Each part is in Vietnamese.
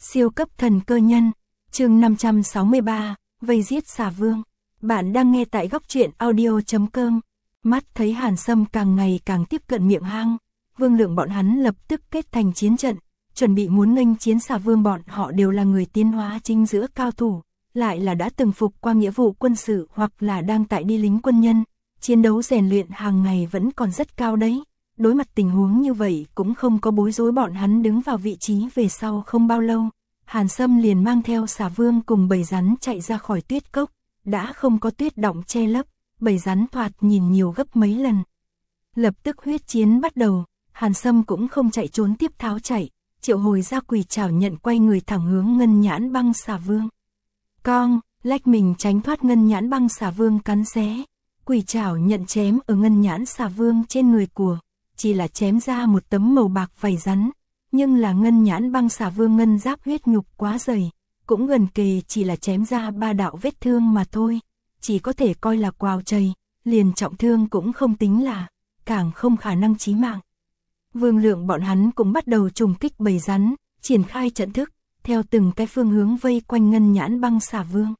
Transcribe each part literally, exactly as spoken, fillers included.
Siêu cấp thần cơ nhân, chương năm trăm sáu mươi ba, vây giết xà vương. Bạn đang nghe tại góc truyện audio chấm com. Mắt thấy Hàn Sâm càng ngày càng tiếp cận miệng hang, Vương Lượng bọn hắn lập tức kết thành chiến trận, chuẩn bị muốn nghênh chiến xà vương. Bọn họ đều là người tiến hóa chính giữa cao thủ, lại là đã từng phục qua nghĩa vụ quân sự hoặc là đang tại đi lính quân nhân, chiến đấu rèn luyện hàng ngày vẫn còn rất cao đấy. Đối mặt tình huống như vậy cũng không có bối rối, bọn hắn đứng vào vị trí về sau không bao lâu, Hàn Sâm liền mang theo xà vương cùng bầy rắn chạy ra khỏi tuyết cốc, đã không có tuyết động che lấp, bầy rắn thoạt nhìn nhiều gấp mấy lần. Lập tức huyết chiến bắt đầu, Hàn Sâm cũng không chạy trốn tiếp tháo chạy, triệu hồi ra quỷ trảo nhận quay người thẳng hướng ngân nhãn băng xà vương. Cong, lách mình tránh thoát ngân nhãn băng xà vương cắn xé, quỷ trảo nhận chém ở ngân nhãn xà vương trên người của, chỉ là chém ra một tấm màu bạc vảy rắn, nhưng là ngân nhãn băng xà vương ngân giáp huyết nhục quá dày, cũng gần kề chỉ là chém ra ba đạo vết thương mà thôi, chỉ có thể coi là quào chày, liền trọng thương cũng không tính là, càng không khả năng chí mạng. Vương Lượng bọn hắn cũng bắt đầu trùng kích bầy rắn, triển khai trận thức, theo từng cái phương hướng vây quanh ngân nhãn băng xà vương.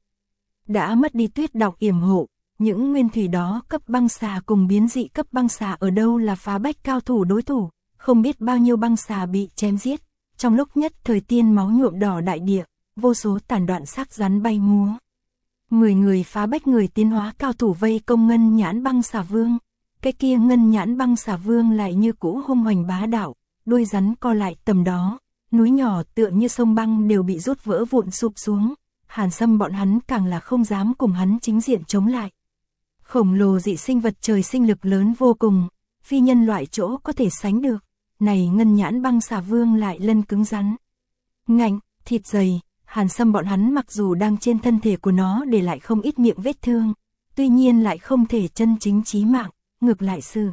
Đã mất đi tuyết đọng yểm hộ, những nguyên thủy đó cấp băng xà cùng biến dị cấp băng xà ở đâu là phá bách cao thủ đối thủ, không biết bao nhiêu băng xà bị chém giết, trong lúc nhất thời tiên máu nhuộm đỏ đại địa, vô số tàn đoạn xác rắn bay múa. Mười người phá bách người tiến hóa cao thủ vây công ngân nhãn băng xà vương, cái kia ngân nhãn băng xà vương lại như cũ hung hoành bá đạo, đuôi rắn co lại tầm đó, núi nhỏ tựa như sông băng đều bị rút vỡ vụn sụp xuống, Hàn Sâm bọn hắn càng là không dám cùng hắn chính diện chống lại. Khổng lồ dị sinh vật trời sinh lực lớn vô cùng, phi nhân loại chỗ có thể sánh được, này ngân nhãn băng xà vương lại lân cứng rắn, ngạnh, thịt dày. Hàn Sâm bọn hắn mặc dù đang trên thân thể của nó để lại không ít miệng vết thương, tuy nhiên lại không thể chân chính chí mạng, ngược lại sự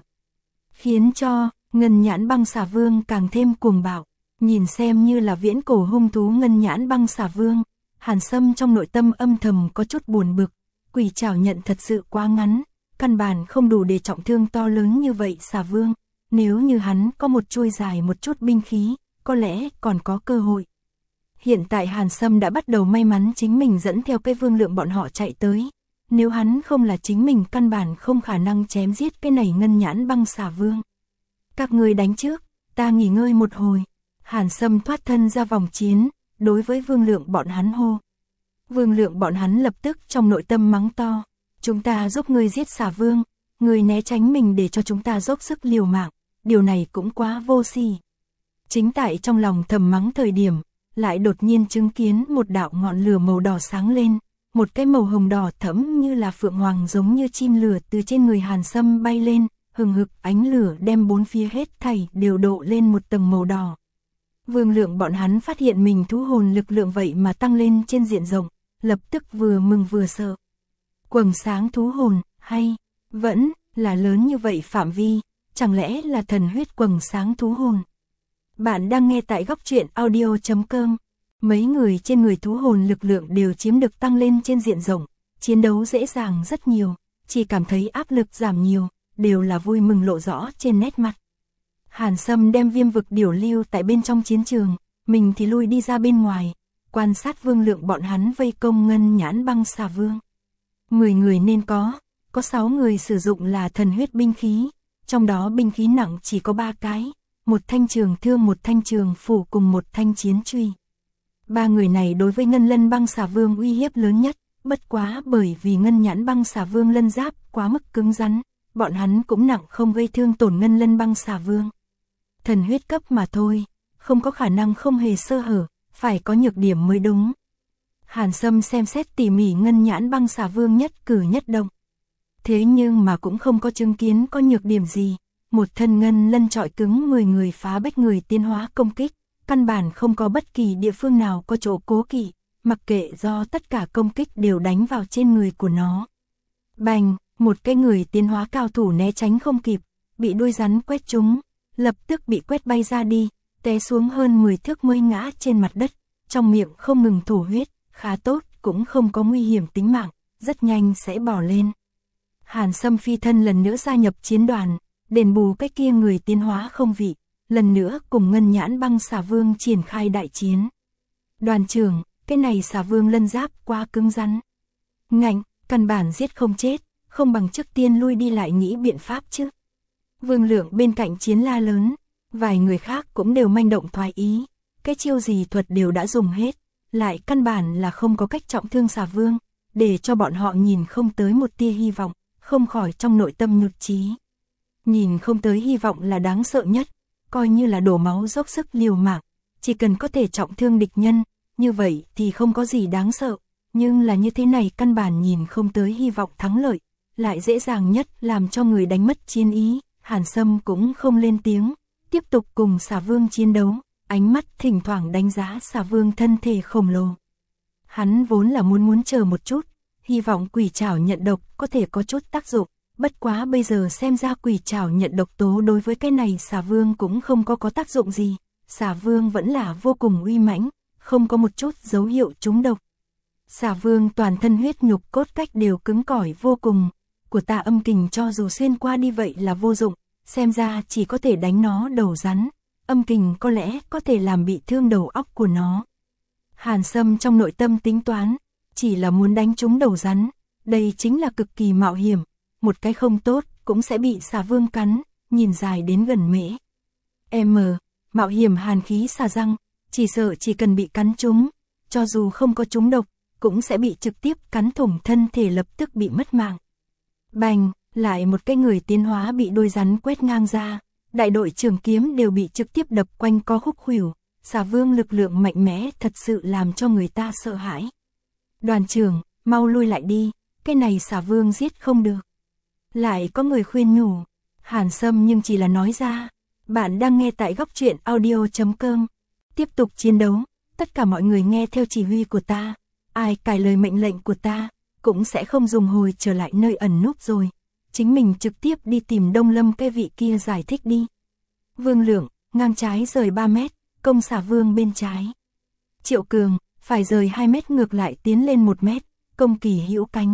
khiến cho ngân nhãn băng xà vương càng thêm cuồng bạo. Nhìn xem như là viễn cổ hung thú ngân nhãn băng xà vương, Hàn Sâm trong nội tâm âm thầm có chút buồn bực, quỷ trảo nhận thật sự quá ngắn, căn bản không đủ để trọng thương to lớn như vậy xà vương, nếu như hắn có một chuôi dài một chút binh khí, có lẽ còn có cơ hội. Hiện tại Hàn Sâm đã bắt đầu may mắn chính mình dẫn theo cái Vương Lượng bọn họ chạy tới, nếu hắn không là chính mình căn bản không khả năng chém giết cái này ngân nhãn băng xà vương. Các ngươi đánh trước, ta nghỉ ngơi một hồi. Hàn Sâm thoát thân ra vòng chiến, đối với Vương Lượng bọn hắn hô. Vương Lượng bọn hắn lập tức trong nội tâm mắng to, chúng ta giúp ngươi giết xà vương, ngươi né tránh mình để cho chúng ta dốc sức liều mạng, điều này cũng quá vô sỉ. Chính tại trong lòng thầm mắng thời điểm, lại đột nhiên chứng kiến một đạo ngọn lửa màu đỏ sáng lên, một cái màu hồng đỏ thẫm như là phượng hoàng giống như chim lửa từ trên người Hàn Sâm bay lên, hừng hực ánh lửa đem bốn phía hết thảy đều độ lên một tầng màu đỏ. Vương Lượng bọn hắn phát hiện mình thú hồn lực lượng vậy mà tăng lên trên diện rộng, lập tức vừa mừng vừa sợ. Quầng sáng thú hồn, hay vẫn là lớn như vậy phạm vi, chẳng lẽ là thần huyết quầng sáng thú hồn? Bạn đang nghe tại góc truyện audio chấm com. Mấy người trên người thú hồn lực lượng đều chiếm được tăng lên trên diện rộng, chiến đấu dễ dàng rất nhiều, chỉ cảm thấy áp lực giảm nhiều, đều là vui mừng lộ rõ trên nét mặt. Hàn Sâm đem viêm vực điểu lưu tại bên trong chiến trường, mình thì lui đi ra bên ngoài, quan sát Vương Lượng bọn hắn vây công ngân nhãn băng xà vương. Mười người nên có, có sáu người sử dụng là thần huyết binh khí, trong đó binh khí nặng chỉ có ba cái, một thanh trường thương, một thanh trường phủ cùng một thanh chiến truy. Ba người này đối với ngân lân băng xà vương uy hiếp lớn nhất, bất quá bởi vì ngân nhãn băng xà vương lân giáp quá mức cứng rắn, bọn hắn cũng nặng không gây thương tổn ngân lân băng xà vương. Thần huyết cấp mà thôi, không có khả năng không hề sơ hở, phải có nhược điểm mới đúng. Hàn Sâm xem xét tỉ mỉ ngân nhãn băng xà vương nhất cử nhất động. Thế nhưng mà cũng không có chứng kiến có nhược điểm gì, một thân ngân lân trọi cứng mười người phá bách người tiến hóa công kích, căn bản không có bất kỳ địa phương nào có chỗ cố kỵ, mặc kệ do tất cả công kích đều đánh vào trên người của nó. Bành, một cái người tiến hóa cao thủ né tránh không kịp, bị đuôi rắn quét trúng, lập tức bị quét bay ra đi, té xuống hơn mười thước mới ngã trên mặt đất, trong miệng không ngừng thổ huyết, khá tốt, cũng không có nguy hiểm tính mạng, rất nhanh sẽ bỏ lên. Hàn Sâm phi thân lần nữa gia nhập chiến đoàn, đền bù cái kia người tiến hóa không vị, lần nữa cùng ngân nhãn băng xà vương triển khai đại chiến. Đoàn trưởng, cái này xà vương lân giáp quá cứng rắn. Ngạnh, căn bản giết không chết, không bằng trước tiên lui đi lại nghĩ biện pháp chứ. Vương Lượng bên cạnh chiến la lớn, vài người khác cũng đều manh động thoái ý, cái chiêu gì thuật đều đã dùng hết, lại căn bản là không có cách trọng thương xà vương, để cho bọn họ nhìn không tới một tia hy vọng, không khỏi trong nội tâm nhụt chí. Nhìn không tới hy vọng là đáng sợ nhất, coi như là đổ máu dốc sức liều mạng, chỉ cần có thể trọng thương địch nhân, như vậy thì không có gì đáng sợ, nhưng là như thế này căn bản nhìn không tới hy vọng thắng lợi, lại dễ dàng nhất làm cho người đánh mất chiến ý. Hàn Sâm cũng không lên tiếng, tiếp tục cùng xà vương chiến đấu, ánh mắt thỉnh thoảng đánh giá xà vương thân thể khổng lồ. Hắn vốn là muốn muốn chờ một chút, hy vọng quỷ trảo nhận độc có thể có chút tác dụng, bất quá bây giờ xem ra quỷ trảo nhận độc tố đối với cái này xà vương cũng không có có tác dụng gì, xà vương vẫn là vô cùng uy mãnh, không có một chút dấu hiệu trúng độc. Xà vương toàn thân huyết nhục cốt cách đều cứng cỏi vô cùng, của ta âm kình cho dù xuyên qua đi vậy là vô dụng, xem ra chỉ có thể đánh nó đầu rắn, âm kình có lẽ có thể làm bị thương đầu óc của nó. Hàn Sâm trong nội tâm tính toán, chỉ là muốn đánh trúng đầu rắn, đây chính là cực kỳ mạo hiểm, một cái không tốt cũng sẽ bị xà vương cắn, nhìn dài đến gần mễ. M, mạo hiểm hàn khí xà răng, chỉ sợ chỉ cần bị cắn trúng, cho dù không có trúng độc, cũng sẽ bị trực tiếp cắn thủng thân thể lập tức bị mất mạng. Bành, lại một cái người tiến hóa bị đôi rắn quét ngang ra, đại đội trường kiếm đều bị trực tiếp đập quanh co khúc khuỷu, xà vương lực lượng mạnh mẽ thật sự làm cho người ta sợ hãi. Đoàn trưởng, mau lui lại đi, cái này xà vương giết không được. Lại có người khuyên nhủ, Hàn Sâm nhưng chỉ là nói ra, bạn đang nghe tại góc truyện audio chấm com, tiếp tục chiến đấu, tất cả mọi người nghe theo chỉ huy của ta, ai cài lời mệnh lệnh của ta, cũng sẽ không dùng hồi trở lại nơi ẩn núp rồi, chính mình trực tiếp đi tìm Đông Lâm cái vị kia giải thích đi. Vương Lượng, ngang trái rời ba mét, công xà vương bên trái. Triệu Cường, phải rời hai mét ngược lại tiến lên một mét, công Kỳ Hữu cánh.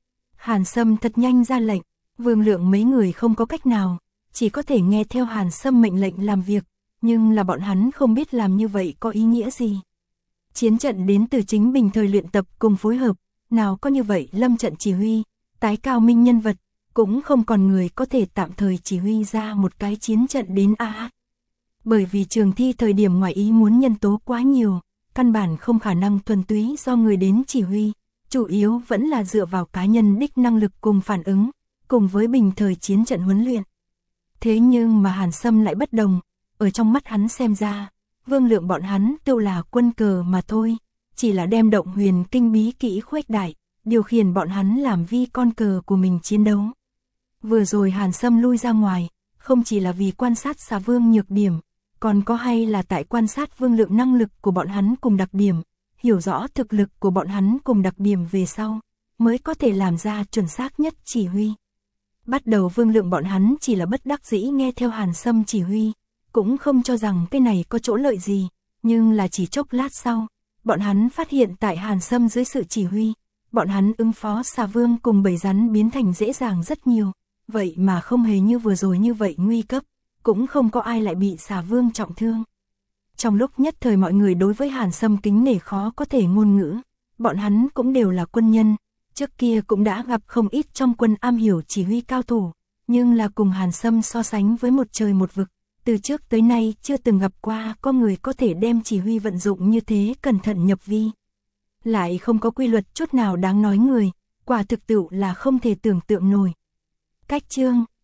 Hàn Sâm thật nhanh ra lệnh, Vương Lượng mấy người không có cách nào, chỉ có thể nghe theo Hàn Sâm mệnh lệnh làm việc, nhưng là bọn hắn không biết làm như vậy có ý nghĩa gì. Chiến trận đến từ chính bình thời luyện tập cùng phối hợp, nào có như vậy lâm trận chỉ huy, tái cao minh nhân vật, cũng không còn người có thể tạm thời chỉ huy ra một cái chiến trận đến a. À, bởi vì trường thi thời điểm ngoài ý muốn nhân tố quá nhiều, căn bản không khả năng thuần túy do người đến chỉ huy, chủ yếu vẫn là dựa vào cá nhân đích năng lực cùng phản ứng, cùng với bình thời chiến trận huấn luyện. Thế nhưng mà Hàn Sâm lại bất đồng, ở trong mắt hắn xem ra, Vương Lượng bọn hắn tự là quân cờ mà thôi, chỉ là đem động huyền kinh bí kỹ khuếch đại, điều khiển bọn hắn làm vi con cờ của mình chiến đấu. Vừa rồi Hàn Sâm lui ra ngoài, không chỉ là vì quan sát xà vương nhược điểm, còn có hay là tại quan sát Vương Lượng năng lực của bọn hắn cùng đặc điểm, hiểu rõ thực lực của bọn hắn cùng đặc điểm về sau, mới có thể làm ra chuẩn xác nhất chỉ huy. Bắt đầu Vương Lượng bọn hắn chỉ là bất đắc dĩ nghe theo Hàn Sâm chỉ huy, cũng không cho rằng cái này có chỗ lợi gì, nhưng là chỉ chốc lát sau, bọn hắn phát hiện tại Hàn Sâm dưới sự chỉ huy, bọn hắn ứng phó xà vương cùng bầy rắn biến thành dễ dàng rất nhiều, vậy mà không hề như vừa rồi như vậy nguy cấp, cũng không có ai lại bị xà vương trọng thương. Trong lúc nhất thời mọi người đối với Hàn Sâm kính nể khó có thể ngôn ngữ, bọn hắn cũng đều là quân nhân, trước kia cũng đã gặp không ít trong quân am hiểu chỉ huy cao thủ, nhưng là cùng Hàn Sâm so sánh với một trời một vực, từ trước tới nay chưa từng gặp qua có người có thể đem chỉ huy vận dụng như thế cẩn thận nhập vi. Lại không có quy luật chút nào đáng nói người, quả thực tựu là không thể tưởng tượng nổi. Cách chương